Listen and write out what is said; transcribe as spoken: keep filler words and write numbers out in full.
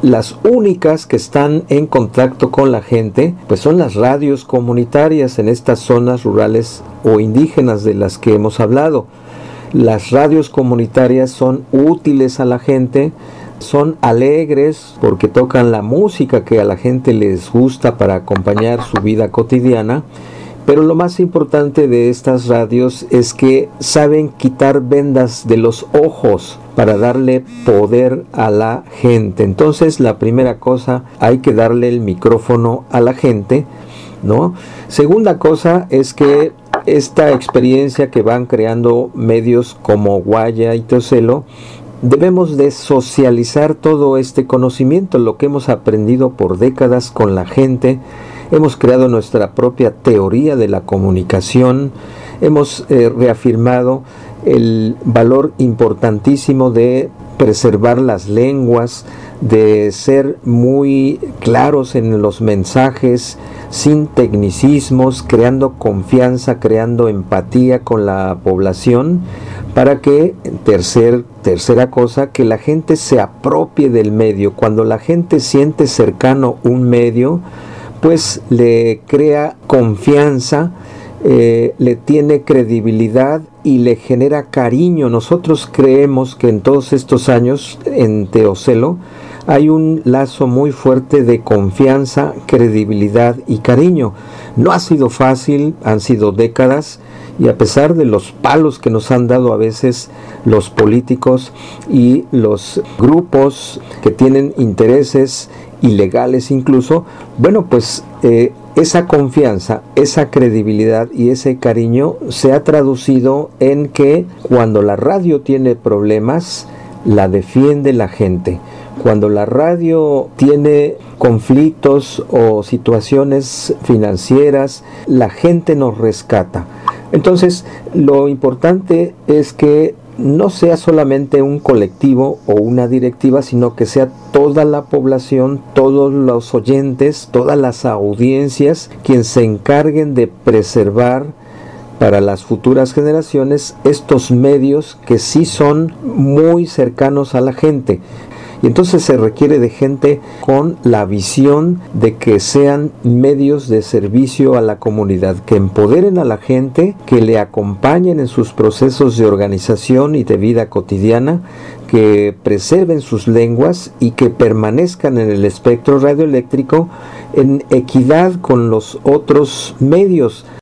las únicas que están en contacto con la gente, pues son las radios comunitarias en estas zonas rurales o indígenas de las que hemos hablado. Las radios comunitarias son útiles a la gente, son alegres porque tocan la música que a la gente les gusta para acompañar su vida cotidiana, pero lo más importante de estas radios es que saben quitar vendas de los ojos para darle poder a la gente. Entonces, la primera cosa, hay que darle el micrófono a la gente, ¿no? Segunda cosa es que esta experiencia que van creando medios como Guaya y Teocelo, debemos de socializar todo este conocimiento, lo que hemos aprendido por décadas con la gente. Hemos creado nuestra propia teoría de la comunicación, hemos eh, reafirmado el valor importantísimo de preservar las lenguas, de ser muy claros en los mensajes, sin tecnicismos, creando confianza, creando empatía con la población, para que, tercer, tercera cosa, que la gente se apropie del medio. Cuando la gente siente cercano un medio, pues le crea confianza, eh, le tiene credibilidad y le genera cariño. Nosotros creemos que en todos estos años en Teocelo hay un lazo muy fuerte de confianza, credibilidad y cariño. No ha sido fácil, han sido décadas, y a pesar de los palos que nos han dado a veces los políticos y los grupos que tienen intereses ilegales incluso, bueno, pues eh, esa confianza, esa credibilidad y ese cariño se ha traducido en que cuando la radio tiene problemas, la defiende la gente. Cuando la radio tiene conflictos o situaciones financieras, la gente nos rescata. Entonces, lo importante es que no sea solamente un colectivo o una directiva, sino que sea toda la población, todos los oyentes, todas las audiencias, quienes se encarguen de preservar para las futuras generaciones estos medios que sí son muy cercanos a la gente. Y entonces se requiere de gente con la visión de que sean medios de servicio a la comunidad, que empoderen a la gente, que le acompañen en sus procesos de organización y de vida cotidiana, que preserven sus lenguas y que permanezcan en el espectro radioeléctrico en equidad con los otros medios.